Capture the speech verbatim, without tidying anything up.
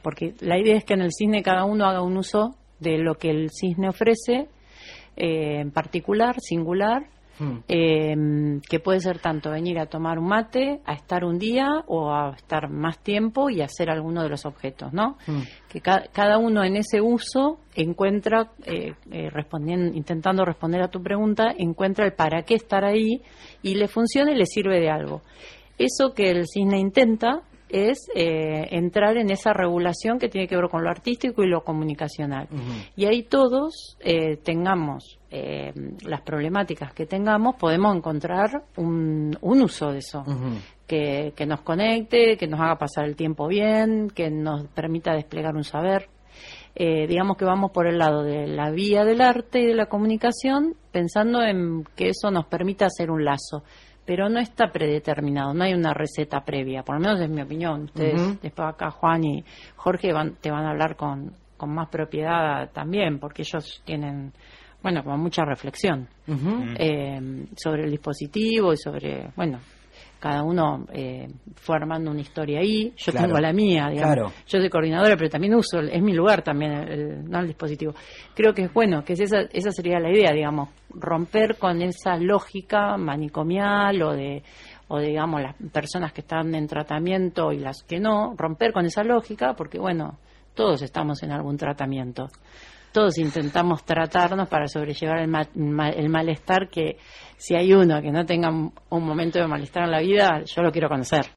porque la idea es que en el cisne cada uno haga un uso de lo que el cisne ofrece, eh, en particular, singular, mm. eh, que puede ser tanto venir a tomar un mate, a estar un día o a estar más tiempo y hacer alguno de los objetos, ¿no? Mm. Que ca- cada uno en ese uso encuentra, eh, eh, respondiendo, intentando responder a tu pregunta, encuentra el para qué estar ahí y le funciona y le sirve de algo. Eso que el cisne intenta es eh, entrar en esa regulación que tiene que ver con lo artístico y lo comunicacional. Uh-huh. Y ahí todos eh, tengamos eh, las problemáticas que tengamos, podemos encontrar un, un uso de eso, uh-huh. que, que nos conecte, que nos haga pasar el tiempo bien, que nos permita desplegar un saber. Eh, digamos que vamos por el lado de la vía del arte y de la comunicación, pensando en que eso nos permita hacer un lazo. Pero no está predeterminado, no hay una receta previa, por lo menos es mi opinión. Ustedes, uh-huh. después acá Juan y Jorge van, te van a hablar con, con más propiedad también, porque ellos tienen, bueno, como mucha reflexión uh-huh. eh, sobre el dispositivo y sobre, bueno, cada uno eh, fue armando una historia ahí. Yo claro. tengo la mía, digamos. Claro. Yo soy coordinadora, pero también uso, es mi lugar también, el, el, no el dispositivo. Creo que es bueno, que es esa, esa sería la idea, digamos, romper con esa lógica manicomial o de, o de, digamos, las personas que están en tratamiento y las que no, romper con esa lógica, porque, bueno, todos estamos en algún tratamiento. Todos intentamos tratarnos para sobrellevar el, ma- ma- el malestar que, si hay uno que no tenga un momento de malestar en la vida, yo lo quiero conocer.